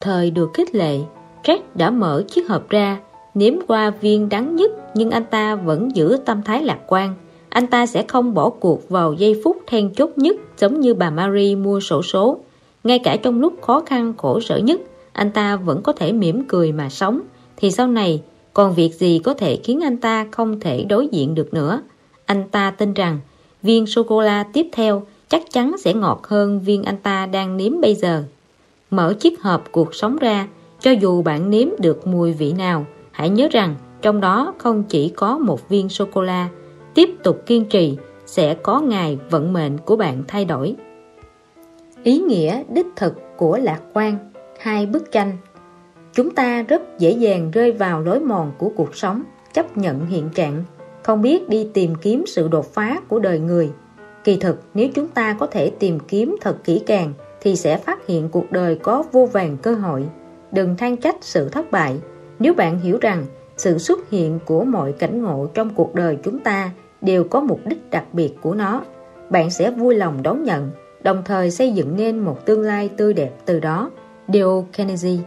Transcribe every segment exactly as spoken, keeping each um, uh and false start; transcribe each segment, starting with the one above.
thời được khích lệ. Jack đã mở chiếc hộp ra, nếm qua viên đắng nhất, nhưng anh ta vẫn giữ tâm thái lạc quan. Anh ta sẽ không bỏ cuộc vào giây phút then chốt nhất, giống như bà Marie mua xổ số. Ngay cả trong lúc khó khăn khổ sở nhất, anh ta vẫn có thể mỉm cười mà sống. Thì sau này, còn việc gì có thể khiến anh ta không thể đối diện được nữa? Anh ta tin rằng viên sô-cô-la tiếp theo chắc chắn sẽ ngọt hơn viên anh ta đang nếm bây giờ. Mở chiếc hộp cuộc sống ra, cho dù bạn nếm được mùi vị nào, hãy nhớ rằng trong đó không chỉ có một viên sô-cô-la. Tiếp tục kiên trì, sẽ có ngày vận mệnh của bạn thay đổi. Ý nghĩa đích thực của lạc quan. Hai bức tranh. Chúng ta rất dễ dàng rơi vào lối mòn của cuộc sống, chấp nhận hiện trạng, không biết đi tìm kiếm sự đột phá của đời người. Kỳ thực, nếu chúng ta có thể tìm kiếm thật kỹ càng, thì sẽ phát hiện cuộc đời có vô vàn cơ hội. Đừng than trách sự thất bại. Nếu bạn hiểu rằng sự xuất hiện của mọi cảnh ngộ trong cuộc đời chúng ta đều có mục đích đặc biệt của nó, bạn sẽ vui lòng đón nhận, đồng thời xây dựng nên một tương lai tươi đẹp từ đó. Dale Carnegie.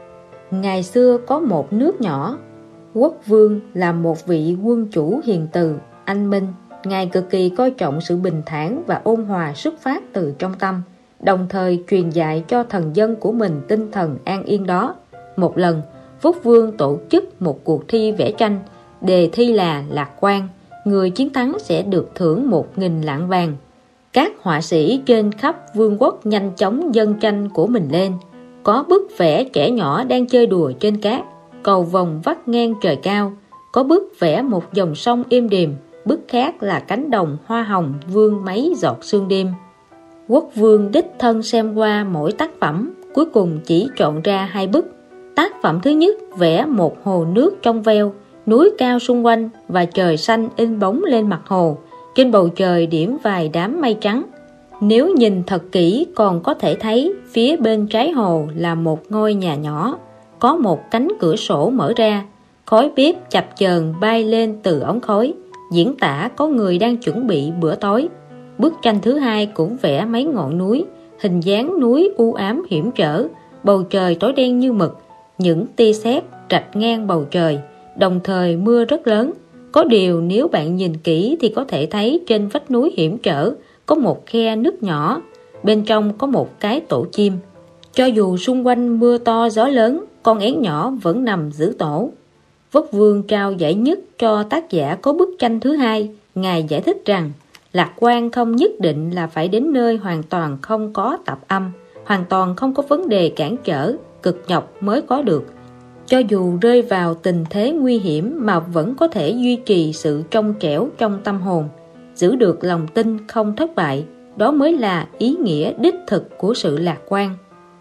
Ngày xưa có một nước nhỏ, quốc vương là một vị quân chủ hiền từ, anh minh. Ngài cực kỳ coi trọng sự bình thản và ôn hòa xuất phát từ trong tâm, đồng thời truyền dạy cho thần dân của mình tinh thần an yên đó. Một lần, quốc vương tổ chức một cuộc thi vẽ tranh, đề thi là lạc quan, người chiến thắng sẽ được thưởng một nghìn lạng vàng. Các họa sĩ trên khắp vương quốc nhanh chóng dâng tranh của mình lên. Có bức vẽ trẻ nhỏ đang chơi đùa trên cát, cầu vồng vắt ngang trời cao. Có bức vẽ một dòng sông êm đềm, bức khác là cánh đồng hoa hồng vương mấy giọt sương đêm. Quốc vương đích thân xem qua mỗi tác phẩm, cuối cùng chỉ chọn ra hai bức. Tác phẩm thứ nhất vẽ một hồ nước trong veo, núi cao xung quanh và trời xanh in bóng lên mặt hồ. Trên bầu trời điểm vài đám mây trắng. Nếu nhìn thật kỹ còn có thể thấy phía bên trái hồ là một ngôi nhà nhỏ, có một cánh cửa sổ mở ra, khói bếp chập chờn bay lên từ ống khói, diễn tả có người đang chuẩn bị bữa tối. Bức tranh thứ hai cũng vẽ mấy ngọn núi, hình dáng núi u ám hiểm trở, bầu trời tối đen như mực, những tia sét rạch ngang bầu trời, đồng thời mưa rất lớn. Có điều nếu bạn nhìn kỹ thì có thể thấy trên vách núi hiểm trở có một khe nứt nhỏ, bên trong có một cái tổ chim. Cho dù xung quanh mưa to gió lớn, con én nhỏ vẫn nằm giữ tổ. Quốc vương trao giải nhất cho tác giả có bức tranh thứ hai. Ngài giải thích rằng lạc quan không nhất định là phải đến nơi hoàn toàn không có tạp âm, hoàn toàn không có vấn đề cản trở, cực nhọc mới có được. Cho dù rơi vào tình thế nguy hiểm mà vẫn có thể duy trì sự trong trẻo trong tâm hồn, giữ được lòng tin không thất bại, đó mới là ý nghĩa đích thực của sự lạc quan.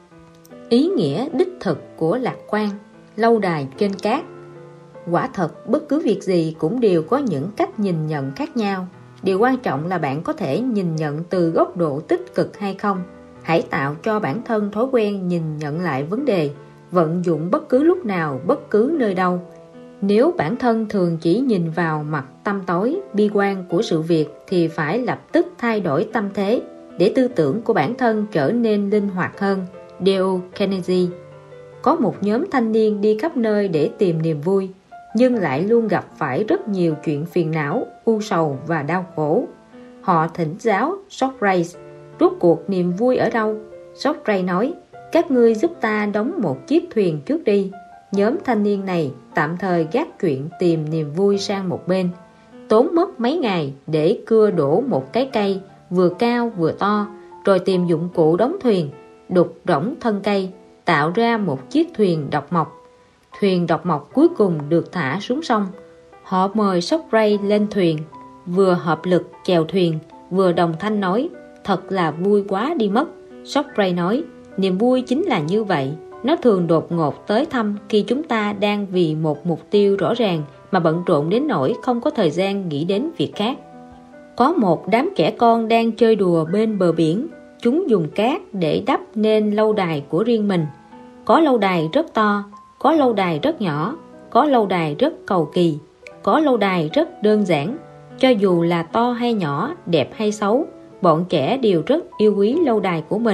Ý nghĩa đích thực của lạc quan. Lâu đài trên cát. Quả thật, bất cứ việc gì cũng đều có những cách nhìn nhận khác nhau. Điều quan trọng là bạn có thể nhìn nhận từ góc độ tích cực hay không. Hãy tạo cho bản thân thói quen nhìn nhận lại vấn đề, vận dụng bất cứ lúc nào, bất cứ nơi đâu. Nếu bản thân thường chỉ nhìn vào mặt tăm tối, bi quan của sự việc thì phải lập tức thay đổi tâm thế để tư tưởng của bản thân trở nên linh hoạt hơn. Dale Carnegie. Có một nhóm thanh niên đi khắp nơi để tìm niềm vui, nhưng lại luôn gặp phải rất nhiều chuyện phiền não, u sầu và đau khổ. Họ thỉnh giáo Socrates, rốt cuộc niềm vui ở đâu? Socrates nói, các ngươi giúp ta đóng một chiếc thuyền trước đi. Nhóm thanh niên này tạm thời gác chuyện tìm niềm vui sang một bên, tốn mất mấy ngày để cưa đổ một cái cây vừa cao vừa to, rồi tìm dụng cụ đóng thuyền, đục rỗng thân cây, tạo ra một chiếc thuyền độc mộc. Thuyền độc mộc cuối cùng được thả xuống sông. Họ mời Socrates lên thuyền, vừa hợp lực chèo thuyền, vừa đồng thanh nói, thật là vui quá đi mất. Socrates nói, niềm vui chính là như vậy, nó thường đột ngột tới thăm khi chúng ta đang vì một mục tiêu rõ ràng mà bận rộn đến nỗi không có thời gian nghĩ đến việc khác. Có một đám trẻ con đang chơi đùa bên bờ biển, chúng dùng cát để đắp nên lâu đài của riêng mình. Có lâu đài rất to, có lâu đài rất nhỏ, có lâu đài rất cầu kỳ, có lâu đài rất đơn giản. Cho dù là to hay nhỏ, đẹp hay xấu, bọn trẻ đều rất yêu quý lâu đài của mình.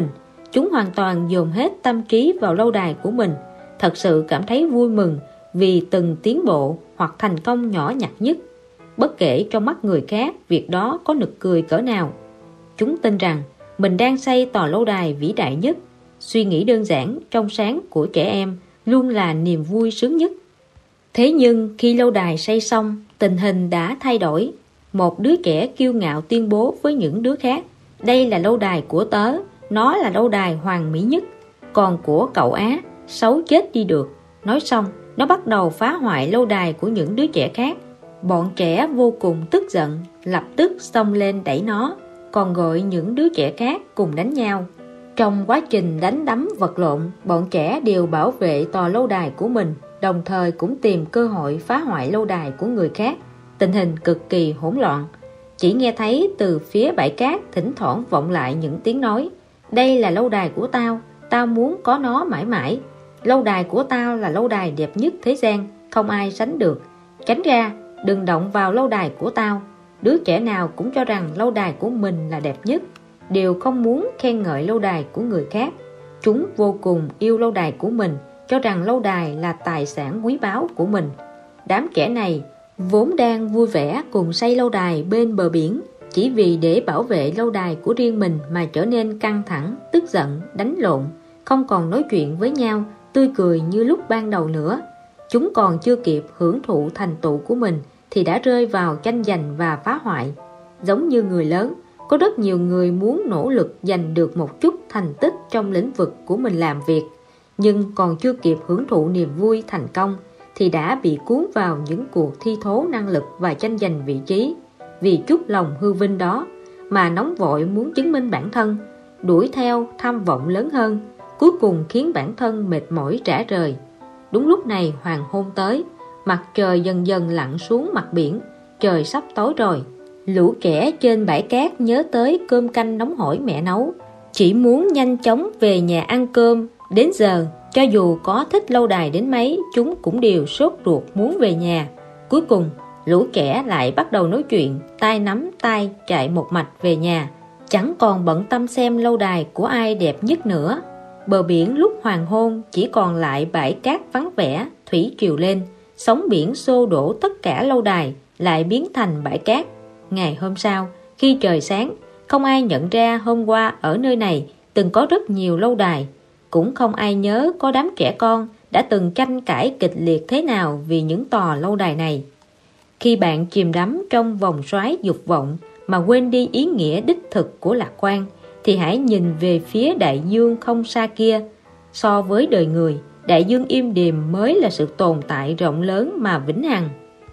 Chúng hoàn toàn dồn hết tâm trí vào lâu đài của mình, thật sự cảm thấy vui mừng vì từng tiến bộ hoặc thành công nhỏ nhặt nhất. Bất kể trong mắt người khác việc đó có nực cười cỡ nào, chúng tin rằng mình đang xây tòa lâu đài vĩ đại nhất. Suy nghĩ đơn giản, trong sáng của trẻ em luôn là niềm vui sướng nhất. Thế nhưng khi lâu đài xây xong, tình hình đã thay đổi. Một đứa trẻ kiêu ngạo tuyên bố với những đứa khác: đây là lâu đài của tớ, nó là lâu đài hoàn mỹ nhất. Còn của cậu Á, xấu chết đi được. Nói xong, nó bắt đầu phá hoại lâu đài của những đứa trẻ khác. Bọn trẻ vô cùng tức giận, lập tức xông lên đẩy nó, còn gọi những đứa trẻ khác cùng đánh nhau. Trong quá trình đánh đấm vật lộn, bọn trẻ đều bảo vệ tòa lâu đài của mình, đồng thời cũng tìm cơ hội phá hoại lâu đài của người khác. Tình hình cực kỳ hỗn loạn. Chỉ nghe thấy từ phía bãi cát thỉnh thoảng vọng lại những tiếng nói: đây là lâu đài của tao, tao muốn có nó mãi mãi. Lâu đài của tao là lâu đài đẹp nhất thế gian, không ai sánh được. Tránh ra, đừng động vào lâu đài của tao. Đứa trẻ nào cũng cho rằng lâu đài của mình là đẹp nhất, đều không muốn khen ngợi lâu đài của người khác. Chúng vô cùng yêu lâu đài của mình, cho rằng lâu đài là tài sản quý báu của mình. Đám trẻ này vốn đang vui vẻ cùng xây lâu đài bên bờ biển, chỉ vì để bảo vệ lâu đài của riêng mình mà trở nên căng thẳng, tức giận, đánh lộn, không còn nói chuyện với nhau tươi cười như lúc ban đầu nữa. Chúng còn chưa kịp hưởng thụ thành tựu của mình thì đã rơi vào tranh giành và phá hoại. Giống như người lớn, có rất nhiều người muốn nỗ lực giành được một chút thành tích trong lĩnh vực của mình làm việc, nhưng còn chưa kịp hưởng thụ niềm vui thành công thì đã bị cuốn vào những cuộc thi thố năng lực và tranh giành vị trí. Vì chút lòng hư vinh đó mà nóng vội muốn chứng minh bản thân, đuổi theo tham vọng lớn hơn, cuối cùng khiến bản thân mệt mỏi rã rời. Đúng lúc này hoàng hôn tới, mặt trời dần dần lặn xuống mặt biển, trời sắp tối rồi. Lũ trẻ trên bãi cát nhớ tới cơm canh nóng hổi mẹ nấu, chỉ muốn nhanh chóng về nhà ăn cơm. Đến giờ, cho dù có thích lâu đài đến mấy, chúng cũng đều sốt ruột muốn về nhà. Cuối cùng, lũ trẻ lại bắt đầu nói chuyện, tay nắm tay chạy một mạch về nhà, chẳng còn bận tâm xem lâu đài của ai đẹp nhất nữa. Bờ biển lúc hoàng hôn chỉ còn lại bãi cát vắng vẻ. Thủy triều lên, sóng biển xô đổ tất cả lâu đài, lại biến thành bãi cát. Ngày hôm sau, khi trời sáng, không ai nhận ra hôm qua ở nơi này từng có rất nhiều lâu đài. Cũng không ai nhớ có đám trẻ con đã từng tranh cãi kịch liệt thế nào vì những tòa lâu đài này. Khi bạn chìm đắm trong vòng xoáy dục vọng mà quên đi ý nghĩa đích thực của lạc quan, thì hãy nhìn về phía đại dương không xa kia. So với đời người, đại dương im điềm mới là sự tồn tại rộng lớn mà vĩnh hằng.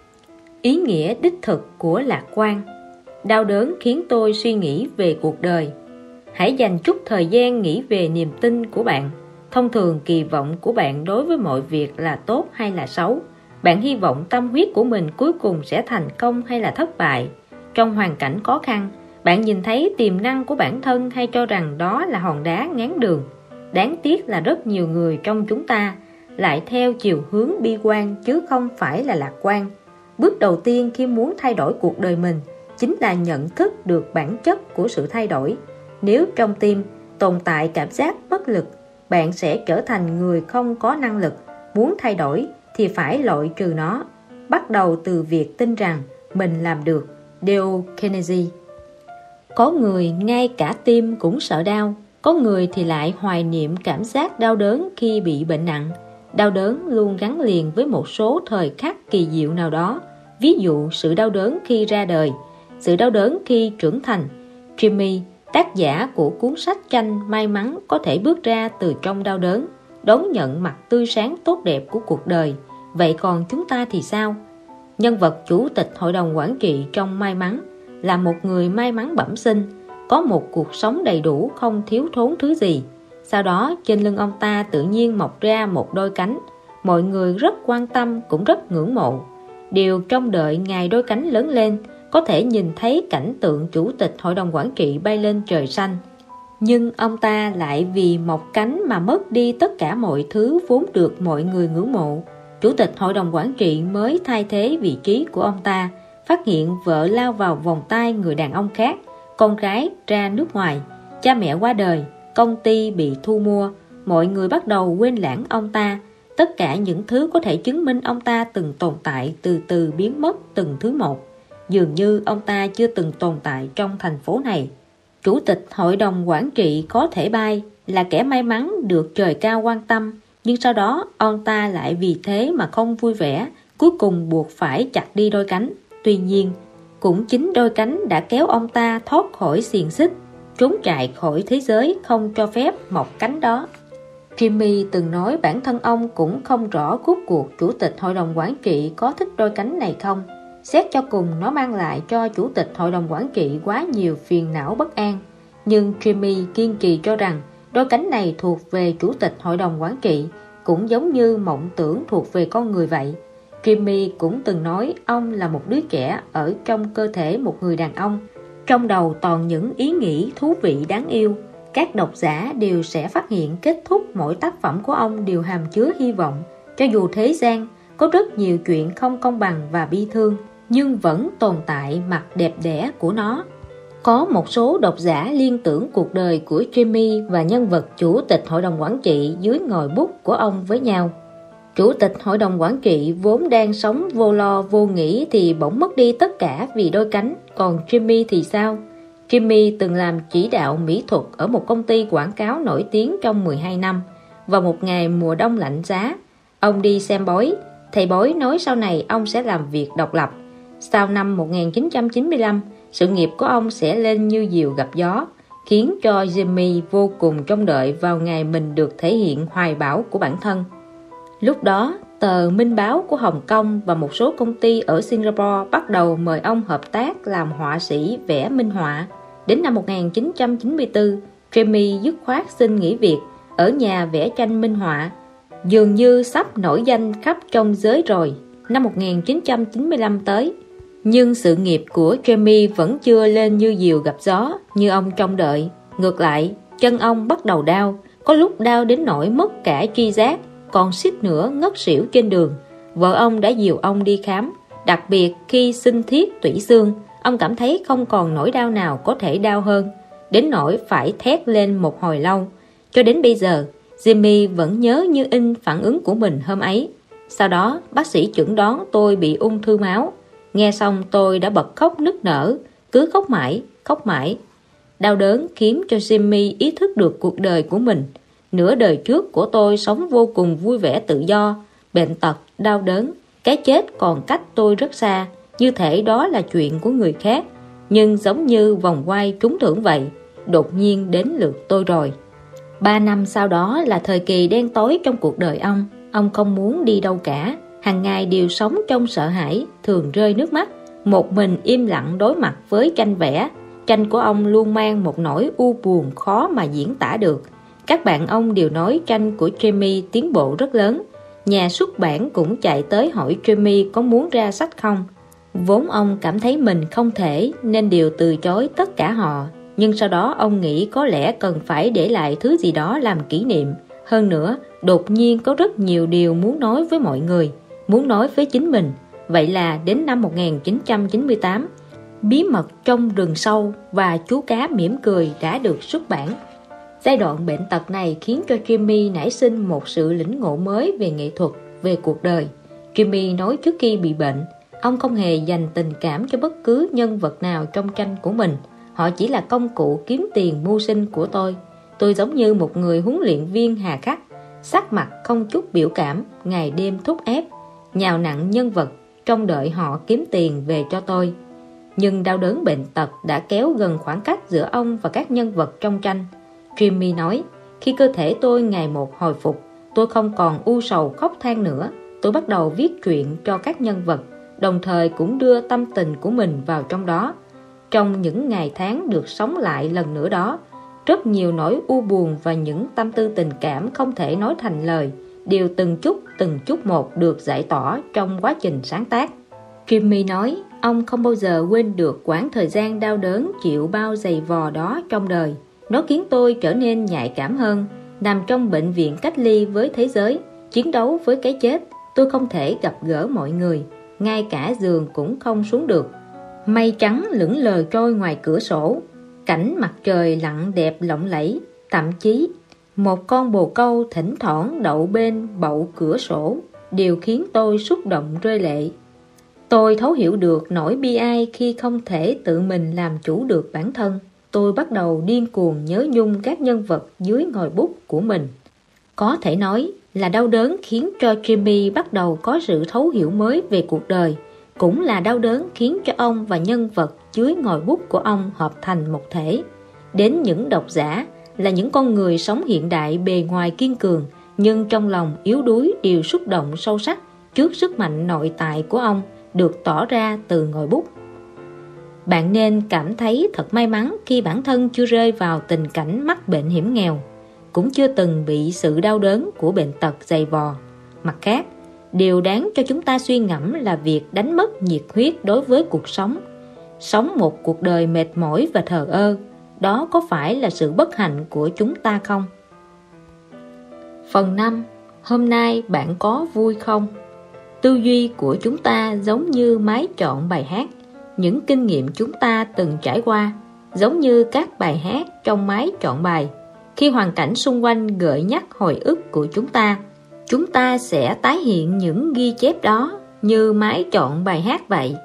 Ý nghĩa đích thực của lạc quan. Đau đớn khiến tôi suy nghĩ về cuộc đời. Hãy dành chút thời gian nghĩ về niềm tin của bạn. Thông thường kỳ vọng của bạn đối với mọi việc là tốt hay là xấu. Bạn hy vọng tâm huyết của mình cuối cùng sẽ thành công hay là thất bại. Trong hoàn cảnh khó khăn, bạn nhìn thấy tiềm năng của bản thân hay cho rằng đó là hòn đá ngáng đường. Đáng tiếc là rất nhiều người trong chúng ta lại theo chiều hướng bi quan chứ không phải là lạc quan. Bước đầu tiên khi muốn thay đổi cuộc đời mình chính là nhận thức được bản chất của sự thay đổi. Nếu trong tim tồn tại cảm giác bất lực, bạn sẽ trở thành người không có năng lực. Muốn thay đổi thì phải loại trừ nó, bắt đầu từ việc tin rằng mình làm được. Dale Carnegie. Có người ngay cả tim cũng sợ đau, có người thì lại hoài niệm cảm giác đau đớn khi bị bệnh nặng. Đau đớn luôn gắn liền với một số thời khắc kỳ diệu nào đó, ví dụ sự đau đớn khi ra đời, sự đau đớn khi trưởng thành. Jimmy, tác giả của cuốn sách tranh May mắn có thể bước ra từ trong đau đớn, đón nhận mặt tươi sáng tốt đẹp của cuộc đời. Vậy còn chúng ta thì sao? Nhân vật chủ tịch hội đồng quản trị trong May mắn là một người may mắn bẩm sinh, có một cuộc sống đầy đủ không thiếu thốn thứ gì. Sau đó trên lưng ông ta tự nhiên mọc ra một đôi cánh. Mọi người rất quan tâm cũng rất ngưỡng mộ. Điều trông đợi ngày đôi cánh lớn lên, có thể nhìn thấy cảnh tượng chủ tịch hội đồng quản trị bay lên trời xanh. Nhưng ông ta lại vì mọc cánh mà mất đi tất cả mọi thứ vốn được mọi người ngưỡng mộ. Chủ tịch hội đồng quản trị mới thay thế vị trí của ông ta, phát hiện vợ lao vào vòng tay người đàn ông khác, con gái ra nước ngoài, cha mẹ qua đời, công ty bị thu mua, mọi người bắt đầu quên lãng ông ta. Tất cả những thứ có thể chứng minh ông ta từng tồn tại từ từ biến mất từng thứ một. Dường như ông ta chưa từng tồn tại trong thành phố này. Chủ tịch hội đồng quản trị có thể bay, là kẻ may mắn được trời cao quan tâm, nhưng sau đó ông ta lại vì thế mà không vui vẻ, cuối cùng buộc phải chặt đi đôi cánh. Tuy nhiên, cũng chính đôi cánh đã kéo ông ta thoát khỏi xiềng xích, trốn chạy khỏi thế giới không cho phép mọc cánh đó. Jimmy từng nói bản thân ông cũng không rõ rốt cuộc chủ tịch hội đồng quản trị có thích đôi cánh này không. Xét cho cùng, nó mang lại cho chủ tịch hội đồng quản trị quá nhiều phiền não bất an. Nhưng Jimmy kiên trì cho rằng đôi cánh này thuộc về chủ tịch hội đồng quản trị, cũng giống như mộng tưởng thuộc về con người vậy. Jimmy cũng từng nói ông là một đứa trẻ ở trong cơ thể một người đàn ông, trong đầu toàn những ý nghĩ thú vị đáng yêu. Các độc giả đều sẽ phát hiện kết thúc mỗi tác phẩm của ông đều hàm chứa hy vọng. Cho dù thế gian có rất nhiều chuyện không công bằng và bi thương, nhưng vẫn tồn tại mặt đẹp đẽ của nó. Có một số độc giả liên tưởng cuộc đời của Jimmy và nhân vật chủ tịch hội đồng quản trị dưới ngòi bút của ông với nhau. Chủ tịch hội đồng quản trị vốn đang sống vô lo vô nghĩ thì bỗng mất đi tất cả vì đôi cánh. Còn Jimmy thì sao? Jimmy từng làm chỉ đạo mỹ thuật ở một công ty quảng cáo nổi tiếng trong mười hai năm. Vào một ngày mùa đông lạnh giá, ông đi xem bói. Thầy bói nói sau này ông sẽ làm việc độc lập. Sau năm một nghìn chín trăm chín mươi lăm, sự nghiệp của ông sẽ lên như diều gặp gió, khiến cho Jimmy vô cùng trông đợi vào ngày mình được thể hiện hoài bão của bản thân. Lúc đó, tờ Minh Báo của Hồng Kông và một số công ty ở Singapore bắt đầu mời ông hợp tác làm họa sĩ vẽ minh họa. Đến năm một nghìn chín trăm chín mươi tư, Jimmy dứt khoát xin nghỉ việc, ở nhà vẽ tranh minh họa. Dường như sắp nổi danh khắp trong giới rồi. Năm một nghìn chín trăm chín mươi lăm tới, nhưng sự nghiệp của Jimmy vẫn chưa lên như diều gặp gió như ông trông đợi. Ngược lại, chân ông bắt đầu đau, có lúc đau đến nỗi mất cả tri giác, còn suýt nữa ngất xỉu trên đường. Vợ ông đã dìu ông đi khám. Đặc biệt khi sinh thiết tủy xương, ông cảm thấy không còn nỗi đau nào có thể đau hơn, đến nỗi phải thét lên một hồi lâu. Cho đến bây giờ, Jimmy vẫn nhớ như in phản ứng của mình hôm ấy. Sau đó, bác sĩ chẩn đoán tôi bị ung thư máu. Nghe xong tôi đã bật khóc nức nở, cứ khóc mãi, khóc mãi. Đau đớn khiến cho Jimmy ý thức được cuộc đời của mình. Nửa đời trước của tôi sống vô cùng vui vẻ tự do, bệnh tật, đau đớn, cái chết còn cách tôi rất xa, như thể đó là chuyện của người khác. Nhưng giống như vòng quay trúng thưởng vậy, đột nhiên đến lượt tôi rồi. Ba năm sau đó là thời kỳ đen tối trong cuộc đời ông. Ông không muốn đi đâu cả, hàng ngày đều sống trong sợ hãi, thường rơi nước mắt, một mình im lặng đối mặt với tranh vẽ. Tranh của ông luôn mang một nỗi u buồn khó mà diễn tả được. Các bạn ông đều nói tranh của Jimmy tiến bộ rất lớn. Nhà xuất bản cũng chạy tới hỏi Jimmy có muốn ra sách không. Vốn ông cảm thấy mình không thể nên đều từ chối tất cả họ. Nhưng sau đó ông nghĩ có lẽ cần phải để lại thứ gì đó làm kỷ niệm. Hơn nữa, đột nhiên có rất nhiều điều muốn nói với mọi người, muốn nói với chính mình. Vậy là đến năm một nghìn chín trăm chín mươi tám, Bí mật trong rừng sâu và Chú cá mỉm cười đã được xuất bản. Giai đoạn bệnh tật này khiến cho Jimmy nảy sinh một sự lĩnh ngộ mới về nghệ thuật, về cuộc đời. Jimmy nói trước khi bị bệnh, ông không hề dành tình cảm cho bất cứ nhân vật nào trong tranh của mình. Họ chỉ là công cụ kiếm tiền mưu sinh của tôi. Tôi giống như một người huấn luyện viên hà khắc, sắc mặt không chút biểu cảm, ngày đêm thúc ép, nhào nặn nhân vật, trông đợi họ kiếm tiền về cho tôi. Nhưng đau đớn bệnh tật đã kéo gần khoảng cách giữa ông và các nhân vật trong tranh. Jimmy nói, khi cơ thể tôi ngày một hồi phục, tôi không còn u sầu khóc than nữa. Tôi bắt đầu viết truyện cho các nhân vật, đồng thời cũng đưa tâm tình của mình vào trong đó. Trong những ngày tháng được sống lại lần nữa đó, rất nhiều nỗi u buồn và những tâm tư tình cảm không thể nói thành lời đều từng chút từng chút một được giải tỏa trong quá trình sáng tác. Jimmy nói, ông không bao giờ quên được quãng thời gian đau đớn chịu bao giày vò đó trong đời. Nó khiến tôi trở nên nhạy cảm hơn. Nằm trong bệnh viện cách ly với thế giới, chiến đấu với cái chết, tôi không thể gặp gỡ mọi người, ngay cả giường cũng không xuống được. Mây trắng lững lờ trôi ngoài cửa sổ, cảnh mặt trời lặn đẹp lộng lẫy, Thậm chí, một con bồ câu thỉnh thoảng đậu bên bậu cửa sổ đều khiến tôi xúc động rơi lệ. Tôi thấu hiểu được nỗi bi ai khi không thể tự mình làm chủ được bản thân. Tôi bắt đầu điên cuồng nhớ nhung các nhân vật dưới ngòi bút của mình. Có thể nói là đau đớn khiến cho Jimmy bắt đầu có sự thấu hiểu mới về cuộc đời, cũng là đau đớn khiến cho ông và nhân vật dưới ngòi bút của ông hợp thành một thể. Đến những độc giả là những con người sống hiện đại bề ngoài kiên cường, nhưng trong lòng yếu đuối đều xúc động sâu sắc trước sức mạnh nội tại của ông được tỏ ra từ ngòi bút. Bạn nên cảm thấy thật may mắn khi bản thân chưa rơi vào tình cảnh mắc bệnh hiểm nghèo, cũng chưa từng bị sự đau đớn của bệnh tật dày vò. Mặt khác, điều đáng cho chúng ta suy ngẫm là việc đánh mất nhiệt huyết đối với cuộc sống. Sống một cuộc đời mệt mỏi và thờ ơ, đó có phải là sự bất hạnh của chúng ta không? Phần năm. Hôm nay bạn có vui không? Tư duy của chúng ta giống như máy chọn bài hát. Những kinh nghiệm chúng ta từng trải qua giống như các bài hát trong máy chọn bài. Khi hoàn cảnh xung quanh gợi nhắc hồi ức của chúng ta, chúng ta sẽ tái hiện những ghi chép đó như máy chọn bài hát vậy.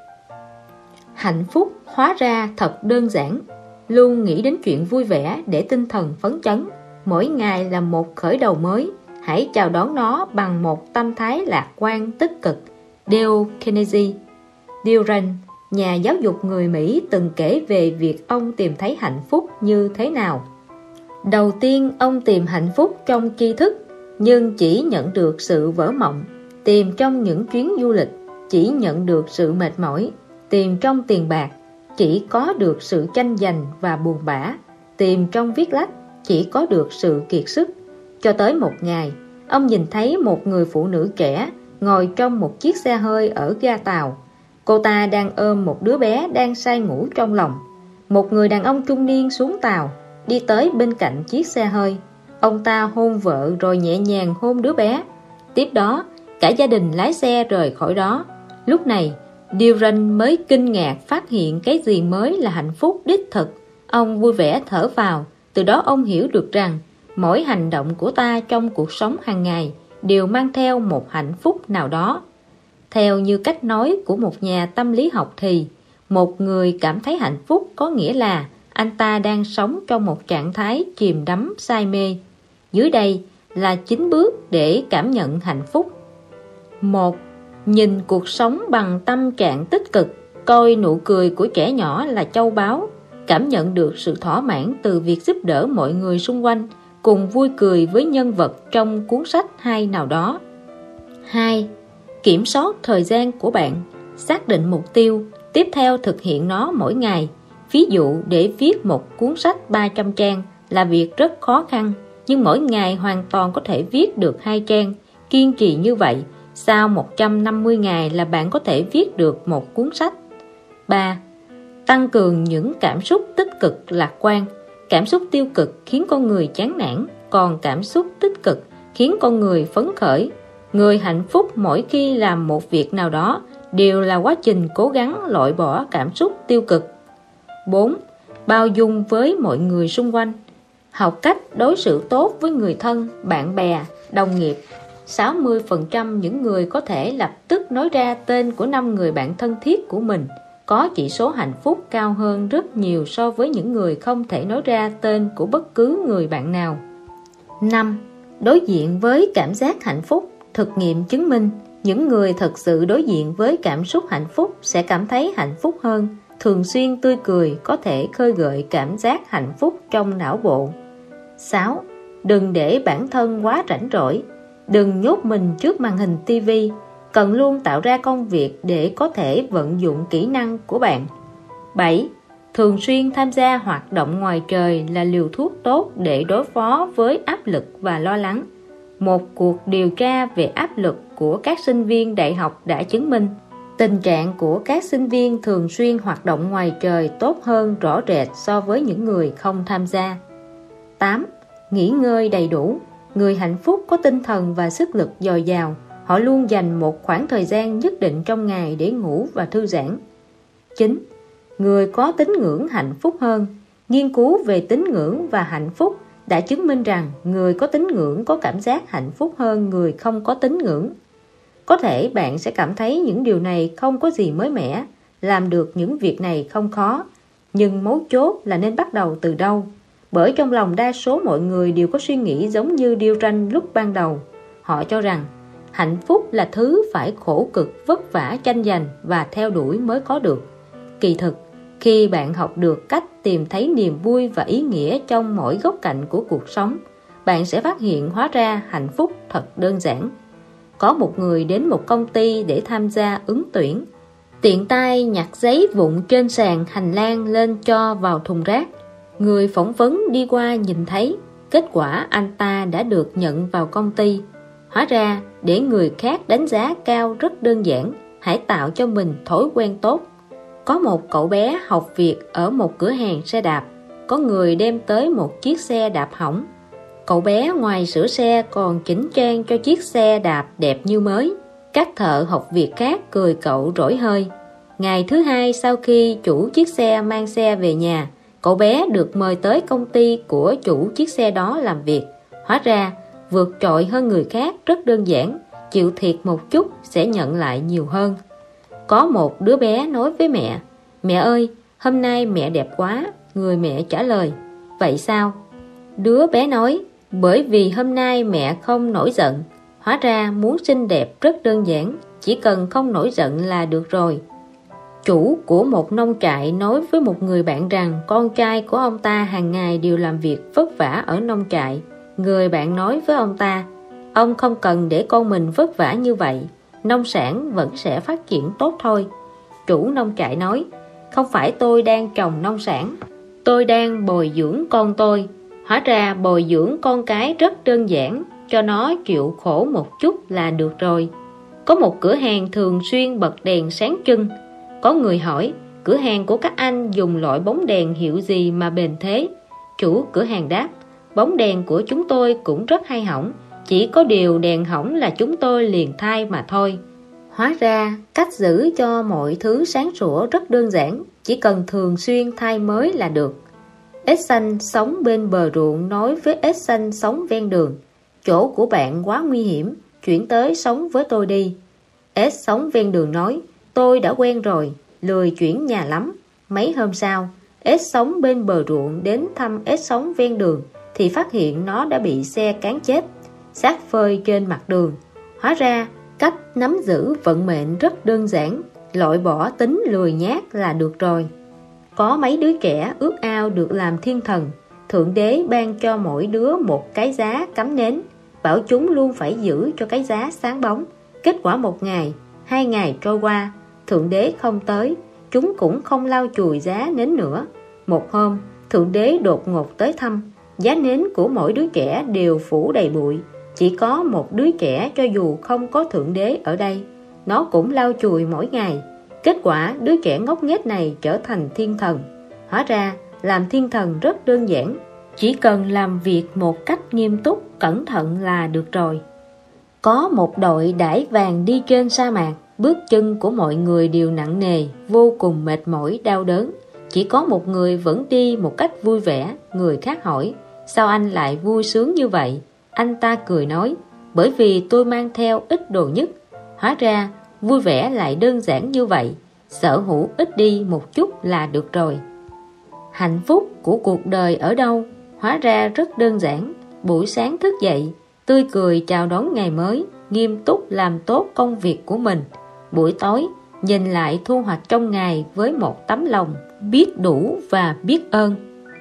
Hạnh phúc hóa ra thật đơn giản. Luôn nghĩ đến chuyện vui vẻ để tinh thần phấn chấn. Mỗi ngày là một khởi đầu mới. Hãy chào đón nó bằng một tâm thái lạc quan tích cực. Dale Carnegie. Duran, nhà giáo dục người Mỹ, từng kể về việc ông tìm thấy hạnh phúc như thế nào. Đầu tiên, ông tìm hạnh phúc trong tri thức, nhưng chỉ nhận được sự vỡ mộng. Tìm trong những chuyến du lịch, chỉ nhận được sự mệt mỏi. Tìm trong tiền bạc, chỉ có được sự tranh giành và buồn bã. Tìm trong viết lách, chỉ có được sự kiệt sức. Cho tới một ngày, ông nhìn thấy một người phụ nữ trẻ ngồi trong một chiếc xe hơi ở ga tàu. Cô ta đang ôm một đứa bé đang say ngủ trong lòng. Một người đàn ông trung niên xuống tàu, đi tới bên cạnh chiếc xe hơi. Ông ta hôn vợ rồi nhẹ nhàng hôn đứa bé. Tiếp đó, cả gia đình lái xe rời khỏi đó. Lúc này, Duran mới kinh ngạc phát hiện cái gì mới là hạnh phúc đích thực. Ông vui vẻ thở phào. Từ đó ông hiểu được rằng mỗi hành động của ta trong cuộc sống hàng ngày đều mang theo một hạnh phúc nào đó. Theo như cách nói của một nhà tâm lý học thì một người cảm thấy hạnh phúc có nghĩa là anh ta đang sống trong một trạng thái chìm đắm say mê. Dưới đây là chín bước để cảm nhận hạnh phúc. Một. Nhìn cuộc sống bằng tâm trạng tích cực. Coi nụ cười của trẻ nhỏ là châu báu. Cảm nhận được sự thỏa mãn từ việc giúp đỡ mọi người xung quanh, cùng vui cười với nhân vật trong cuốn sách hay nào đó. Hai. Kiểm soát thời gian của bạn. Xác định mục tiêu, tiếp theo thực hiện nó mỗi ngày. Ví dụ, để viết một cuốn sách ba trăm trang là việc rất khó khăn, nhưng mỗi ngày hoàn toàn có thể viết được hai trang. Kiên trì như vậy, sau một trăm năm mươi ngày là bạn có thể viết được một cuốn sách. Ba. Tăng cường những cảm xúc tích cực lạc quan. Cảm xúc tiêu cực khiến con người chán nản, còn cảm xúc tích cực khiến con người phấn khởi. Người hạnh phúc mỗi khi làm một việc nào đó đều là quá trình cố gắng loại bỏ cảm xúc tiêu cực. Bốn. Bao dung với mọi người xung quanh. Học cách đối xử tốt với người thân, bạn bè, đồng nghiệp. sáu mươi phần trăm những người có thể lập tức nói ra tên của năm người bạn thân thiết của mình có chỉ số hạnh phúc cao hơn rất nhiều so với những người không thể nói ra tên của bất cứ người bạn nào. Năm. Đối diện với cảm giác hạnh phúc. Thực nghiệm chứng minh, những người thực sự đối diện với cảm xúc hạnh phúc sẽ cảm thấy hạnh phúc hơn. Thường xuyên tươi cười có thể khơi gợi cảm giác hạnh phúc trong não bộ. Sáu. Đừng để bản thân quá rảnh rỗi. Đừng nhốt mình trước màn hình ti vi. Cần luôn tạo ra công việc để có thể vận dụng kỹ năng của bạn. Bảy. Thường xuyên tham gia hoạt động ngoài trời là liều thuốc tốt để đối phó với áp lực và lo lắng. Một cuộc điều tra về áp lực của các sinh viên đại học đã chứng minh tình trạng của các sinh viên thường xuyên hoạt động ngoài trời tốt hơn rõ rệt so với những người không tham gia. Tám. Nghỉ ngơi đầy đủ. Người hạnh phúc có tinh thần và sức lực dồi dào. Họ luôn dành một khoảng thời gian nhất định trong ngày để ngủ và thư giãn. Chín. Người có tín ngưỡng hạnh phúc hơn. Nghiên cứu về tín ngưỡng và hạnh phúc đã chứng minh rằng người có tín ngưỡng có cảm giác hạnh phúc hơn người không có tín ngưỡng. Có thể bạn sẽ cảm thấy những điều này không có gì mới mẻ, làm được những việc này không khó, nhưng mấu chốt là nên bắt đầu từ đâu? Bởi trong lòng đa số mọi người đều có suy nghĩ giống như điêu tranh lúc ban đầu. Họ cho rằng hạnh phúc là thứ phải khổ cực, vất vả, tranh giành và theo đuổi mới có được. Kỳ thực, khi bạn học được cách tìm thấy niềm vui và ý nghĩa trong mỗi góc cạnh của cuộc sống, bạn sẽ phát hiện hóa ra hạnh phúc thật đơn giản. Có một người đến một công ty để tham gia ứng tuyển, tiện tay nhặt giấy vụn trên sàn hành lang lên cho vào thùng rác. Người phỏng vấn đi qua nhìn thấy, kết quả anh ta đã được nhận vào công ty. Hóa ra, để người khác đánh giá cao rất đơn giản, hãy tạo cho mình thói quen tốt. Có một cậu bé học việc ở một cửa hàng xe đạp, có người đem tới một chiếc xe đạp hỏng. Cậu bé ngoài sửa xe còn chỉnh trang cho chiếc xe đạp đẹp như mới. Các thợ học việc khác cười cậu rỗi hơi. Ngày thứ hai sau khi chủ chiếc xe mang xe về nhà, cậu bé được mời tới công ty của chủ chiếc xe đó làm việc. Hóa ra, vượt trội hơn người khác rất đơn giản, chịu thiệt một chút sẽ nhận lại nhiều hơn. Có một đứa bé nói với mẹ, mẹ ơi, hôm nay mẹ đẹp quá. Người mẹ trả lời, vậy sao? Đứa bé nói, bởi vì hôm nay mẹ không nổi giận. Hóa ra muốn xinh đẹp rất đơn giản, chỉ cần không nổi giận là được rồi. Chủ của một nông trại nói với một người bạn rằng con trai của ông ta hàng ngày đều làm việc vất vả ở nông trại. Người bạn nói với ông ta, ông không cần để con mình vất vả như vậy, nông sản vẫn sẽ phát triển tốt thôi. Chủ nông trại nói, không phải tôi đang trồng nông sản, tôi đang bồi dưỡng con tôi. Hóa ra bồi dưỡng con cái rất đơn giản, cho nó chịu khổ một chút là được rồi. Có một cửa hàng thường xuyên bật đèn sáng trưng. Có người hỏi, cửa hàng của các anh dùng loại bóng đèn hiệu gì mà bền thế? Chủ cửa hàng đáp, bóng đèn của chúng tôi cũng rất hay hỏng, chỉ có điều đèn hỏng là chúng tôi liền thay mà thôi. Hóa ra, cách giữ cho mọi thứ sáng sủa rất đơn giản, chỉ cần thường xuyên thay mới là được. Ếch xanh sống bên bờ ruộng nói với ếch xanh sống ven đường, chỗ của bạn quá nguy hiểm, chuyển tới sống với tôi đi. Ếch sống ven đường nói, tôi đã quen rồi, lười chuyển nhà lắm. Mấy hôm sau, ếch sống bên bờ ruộng đến thăm ếch sống ven đường thì phát hiện nó đã bị xe cán chết, xác phơi trên mặt đường. Hóa ra, cách nắm giữ vận mệnh rất đơn giản, loại bỏ tính lười nhác là được rồi. Có mấy đứa trẻ ước ao được làm thiên thần, Thượng Đế ban cho mỗi đứa một cái giá cắm nến, bảo chúng luôn phải giữ cho cái giá sáng bóng. Kết quả một ngày, hai ngày trôi qua, Thượng Đế không tới, chúng cũng không lau chùi giá nến nữa. Một hôm, Thượng Đế đột ngột tới thăm, giá nến của mỗi đứa trẻ đều phủ đầy bụi. Chỉ có một đứa trẻ cho dù không có Thượng Đế ở đây, nó cũng lau chùi mỗi ngày. Kết quả đứa trẻ ngốc nghếch này trở thành thiên thần. Hóa ra làm thiên thần rất đơn giản, chỉ cần làm việc một cách nghiêm túc, cẩn thận là được rồi. Có một đội đãi vàng đi trên sa mạc, bước chân của mọi người đều nặng nề, vô cùng mệt mỏi, đau đớn. Chỉ có một người vẫn đi một cách vui vẻ. Người khác hỏi, sao anh lại vui sướng như vậy? Anh ta cười nói, bởi vì tôi mang theo ít đồ nhất. Hóa ra vui vẻ lại đơn giản như vậy, sở hữu ít đi một chút là được rồi. Hạnh phúc của cuộc đời ở đâu? Hóa ra rất đơn giản. Buổi sáng thức dậy, tươi cười chào đón ngày mới, nghiêm túc làm tốt công việc của mình. Buổi tối, nhìn lại thu hoạch trong ngày với một tấm lòng biết đủ và biết ơn.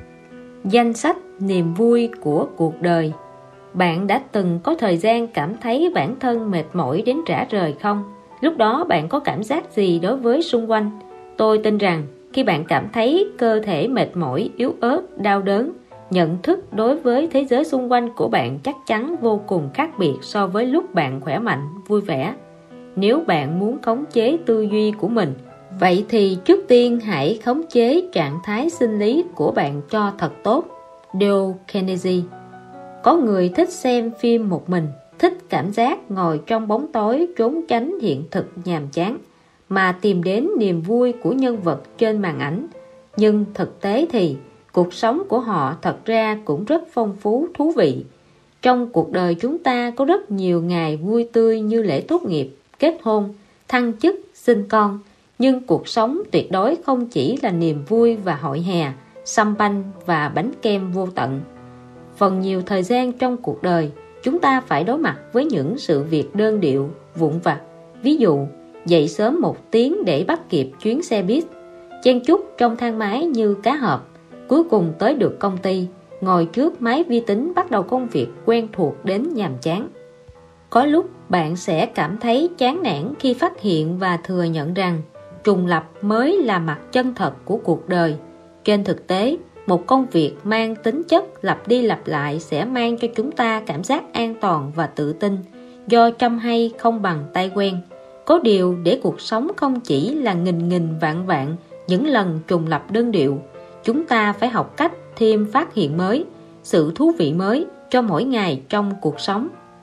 Danh sách niềm vui của cuộc đời. Bạn đã từng có thời gian cảm thấy bản thân mệt mỏi đến rã rời không? Lúc đó bạn có cảm giác gì đối với xung quanh? Tôi tin rằng khi bạn cảm thấy cơ thể mệt mỏi, yếu ớt, đau đớn, nhận thức đối với thế giới xung quanh của bạn chắc chắn vô cùng khác biệt so với lúc bạn khỏe mạnh, vui vẻ. Nếu bạn muốn khống chế tư duy của mình, vậy thì trước tiên hãy khống chế trạng thái sinh lý của bạn cho thật tốt. Dale Carnegie. Có người thích xem phim một mình, thích cảm giác ngồi trong bóng tối trốn tránh hiện thực nhàm chán, mà tìm đến niềm vui của nhân vật trên màn ảnh. Nhưng thực tế thì Cuộc sống của họ thật ra cũng rất phong phú, thú vị. Trong cuộc đời chúng ta có rất nhiều ngày vui tươi như lễ tốt nghiệp, kết hôn, thăng chức, sinh con. Nhưng cuộc sống tuyệt đối không chỉ là niềm vui và hội hè, săm banh và bánh kem vô tận. Phần nhiều thời gian trong cuộc đời, chúng ta phải đối mặt với những sự việc đơn điệu, vụn vặt. Ví dụ, dậy sớm một tiếng để bắt kịp chuyến xe buýt, chen chúc trong thang máy như cá hộp, cuối cùng tới được công ty, ngồi trước máy vi tính bắt đầu công việc quen thuộc đến nhàm chán. Có lúc bạn sẽ cảm thấy chán nản khi phát hiện và thừa nhận rằng trùng lập mới là mặt chân thật của cuộc đời. Trên thực tế, một công việc mang tính chất lặp đi lặp lại sẽ mang cho chúng ta cảm giác an toàn và tự tin, do trăm hay không bằng tay quen. Có điều để cuộc sống không chỉ là nghìn nghìn vạn vạn những lần trùng lập đơn điệu, chúng ta phải học cách thêm phát hiện mới, sự thú vị mới cho mỗi ngày trong cuộc sống.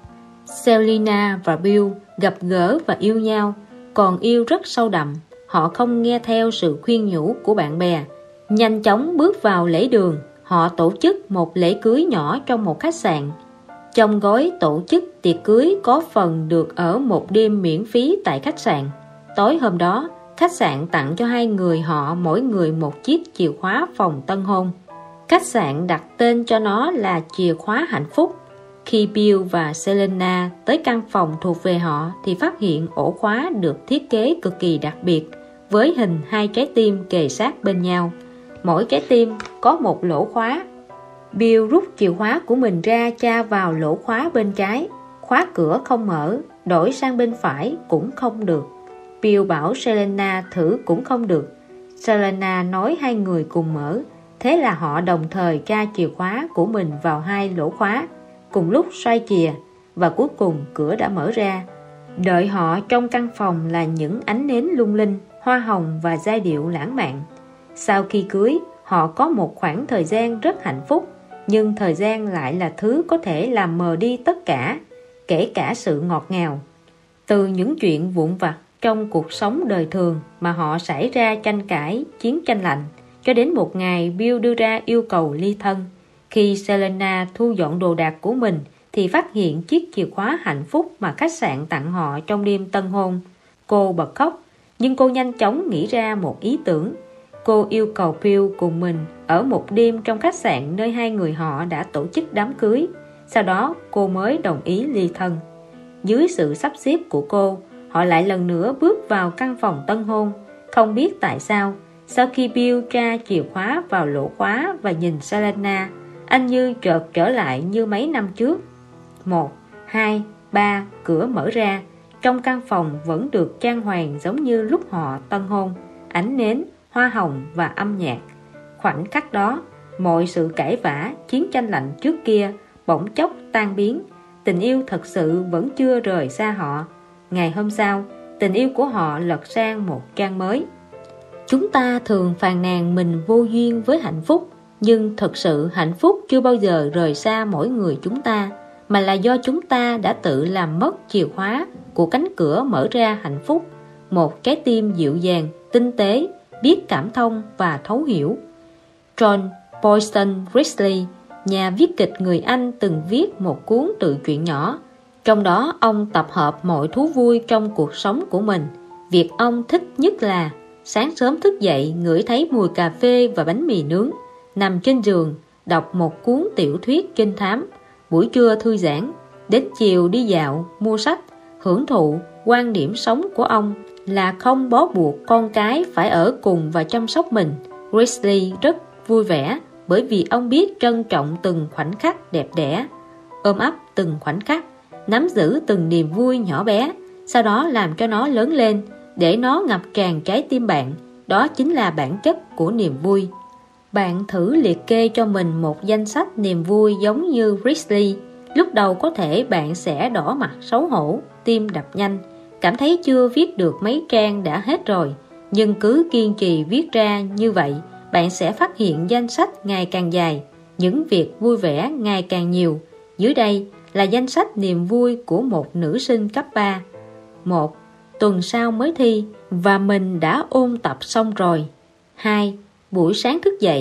Selina và Bill gặp gỡ và yêu nhau, còn yêu rất sâu đậm. Họ không nghe theo sự khuyên nhủ của bạn bè. Nhanh chóng bước vào lễ đường, họ tổ chức một lễ cưới nhỏ trong một khách sạn. Trong gói tổ chức tiệc cưới có phần được ở một đêm miễn phí tại khách sạn. Tối hôm đó, khách sạn tặng cho hai người họ mỗi người một chiếc chìa khóa phòng tân hôn. Khách sạn đặt tên cho nó là chìa khóa hạnh phúc. Khi Bill và Selena tới căn phòng thuộc về họ thì phát hiện ổ khóa được thiết kế cực kỳ đặc biệt, với hình hai trái tim kề sát bên nhau. Mỗi trái tim có một lỗ khóa. Bill rút chìa khóa của mình ra tra vào lỗ khóa bên trái. Khóa cửa không mở, đổi sang bên phải cũng không được. Bill bảo Selena thử cũng không được. Selena nói hai người cùng mở. Thế là họ đồng thời tra chìa khóa của mình vào hai lỗ khóa, cùng lúc xoay chìa, và cuối cùng cửa đã mở ra. Đợi họ trong căn phòng là những ánh nến lung linh, hoa hồng và giai điệu lãng mạn. Sau khi cưới, họ có một khoảng thời gian rất hạnh phúc, nhưng thời gian lại là thứ có thể làm mờ đi tất cả, kể cả sự ngọt ngào. Từ những chuyện vụn vặt trong cuộc sống đời thường mà họ xảy ra tranh cãi, chiến tranh lạnh, cho đến một ngày Bill đưa ra yêu cầu ly thân. Khi Selena thu dọn đồ đạc của mình thì phát hiện chiếc chìa khóa hạnh phúc mà khách sạn tặng họ trong đêm tân hôn. Cô bật khóc, nhưng cô nhanh chóng nghĩ ra một ý tưởng. Cô yêu cầu Bill cùng mình ở một đêm trong khách sạn nơi hai người họ đã tổ chức đám cưới. Sau đó cô mới đồng ý ly thân. Dưới sự sắp xếp của cô, họ lại lần nữa bước vào căn phòng tân hôn. Không biết tại sao, sau khi Bill tra chìa khóa vào lỗ khóa và nhìn Selena, anh như chợt trở lại như mấy năm trước. Một, hai, ba, cửa mở ra. Trong căn phòng vẫn được trang hoàng giống như lúc họ tân hôn. Ánh nến, hoa hồng và âm nhạc. Khoảnh khắc đó, mọi sự cãi vã, chiến tranh lạnh trước kia bỗng chốc tan biến. Tình yêu thật sự vẫn chưa rời xa họ. Ngày hôm sau, tình yêu của họ lật sang một trang mới. Chúng ta thường phàn nàn mình vô duyên với hạnh phúc, nhưng thật sự hạnh phúc chưa bao giờ rời xa mỗi người chúng ta, mà là do chúng ta đã tự làm mất chìa khóa của cánh cửa mở ra hạnh phúc. Một trái tim dịu dàng, tinh tế, biết cảm thông và thấu hiểu. John Boylston Risley, nhà viết kịch người Anh, từng viết một cuốn tự truyện nhỏ. Trong đó ông tập hợp mọi thú vui trong cuộc sống của mình. Việc ông thích nhất là sáng sớm thức dậy ngửi thấy mùi cà phê và bánh mì nướng, nằm trên giường đọc một cuốn tiểu thuyết trinh thám, buổi trưa thư giãn, đến chiều đi dạo, mua sách, hưởng thụ. Quan điểm sống của ông là không bó buộc con cái phải ở cùng và chăm sóc mình. Risley rất vui vẻ bởi vì ông biết trân trọng từng khoảnh khắc đẹp đẽ, ôm ấp từng khoảnh khắc, nắm giữ từng niềm vui nhỏ bé, sau đó làm cho nó lớn lên, để nó ngập tràn trái tim bạn. Đó chính là bản chất của niềm vui. Bạn thử liệt kê cho mình một danh sách niềm vui giống như Risley. Lúc đầu có thể bạn sẽ đỏ mặt xấu hổ, tim đập nhanh, cảm thấy chưa viết được mấy trang đã hết rồi. Nhưng cứ kiên trì viết ra như vậy, bạn sẽ phát hiện danh sách ngày càng dài, những việc vui vẻ ngày càng nhiều. Dưới đây là danh sách niềm vui của một nữ sinh cấp ba. Một, tuần sau mới thi và mình đã ôn tập xong rồi. Hai, buổi sáng thức dậy, phát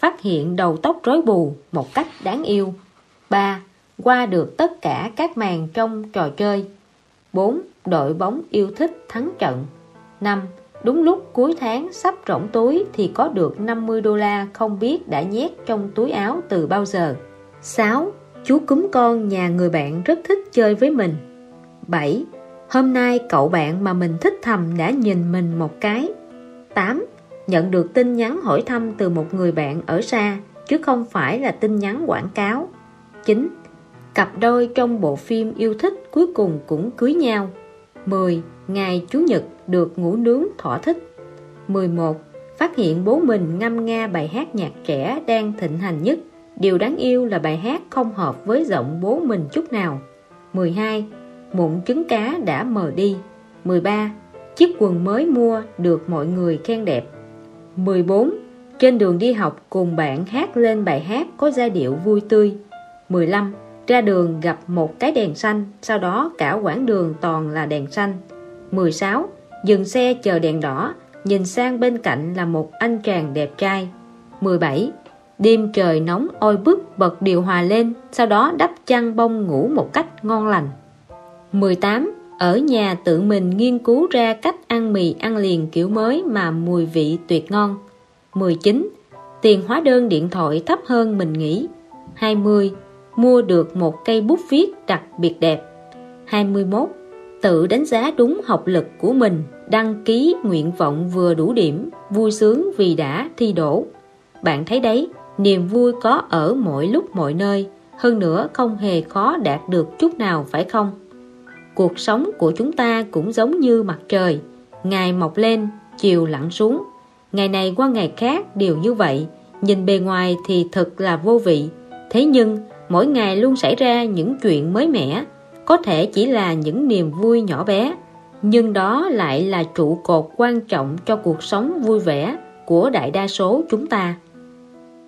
phát hiện đầu tóc rối bù một cách đáng yêu. ba. Qua được tất cả các màn trong trò chơi. bốn. Đội bóng yêu thích thắng trận. năm. Đúng lúc cuối tháng sắp rỗng túi thì có được năm mươi đô la không biết đã nhét trong túi áo từ bao giờ. sáu. Chú cúm con nhà người bạn rất thích chơi với mình. bảy. Hôm nay cậu bạn mà mình thích thầm đã nhìn mình một cái. tám. Nhận được tin nhắn hỏi thăm từ một người bạn ở xa, chứ không phải là tin nhắn quảng cáo. chín. Cặp đôi trong bộ phim yêu thích cuối cùng cũng cưới nhau. mười. Ngày Chủ nhật được ngủ nướng thỏa thích. mười một. Phát hiện bố mình ngâm nga bài hát nhạc trẻ đang thịnh hành nhất. Điều đáng yêu là bài hát không hợp với giọng bố mình chút nào. mười hai. Mụn trứng cá đã mờ đi. mười ba. Chiếc quần mới mua được mọi người khen đẹp. mười bốn. Trên đường đi học cùng bạn hát lên bài hát có giai điệu vui tươi. mười lăm. Ra đường gặp một cái đèn xanh, sau đó cả quãng đường toàn là đèn xanh. mười sáu. Dừng xe chờ đèn đỏ, nhìn sang bên cạnh là một anh chàng đẹp trai. mười bảy. Đêm trời nóng oi bức, bật điều hòa lên, sau đó đắp chăn bông ngủ một cách ngon lành. mười tám. Ở nhà tự mình nghiên cứu ra cách ăn mì ăn liền kiểu mới mà mùi vị tuyệt ngon. mười chín. Tiền hóa đơn điện thoại thấp hơn mình nghĩ. hai mươi. Mua được một cây bút viết đặc biệt đẹp. hai mươi mốt. Tự đánh giá đúng học lực của mình, đăng ký nguyện vọng vừa đủ điểm, vui sướng vì đã thi đỗ. Bạn thấy đấy, niềm vui có ở mọi lúc mọi nơi, hơn nữa không hề khó đạt được chút nào phải không? Cuộc sống của chúng ta cũng giống như mặt trời, ngày mọc lên, chiều lặn xuống. Ngày này qua ngày khác đều như vậy, nhìn bề ngoài thì thật là vô vị. Thế nhưng, mỗi ngày luôn xảy ra những chuyện mới mẻ, có thể chỉ là những niềm vui nhỏ bé, nhưng đó lại là trụ cột quan trọng cho cuộc sống vui vẻ của đại đa số chúng ta.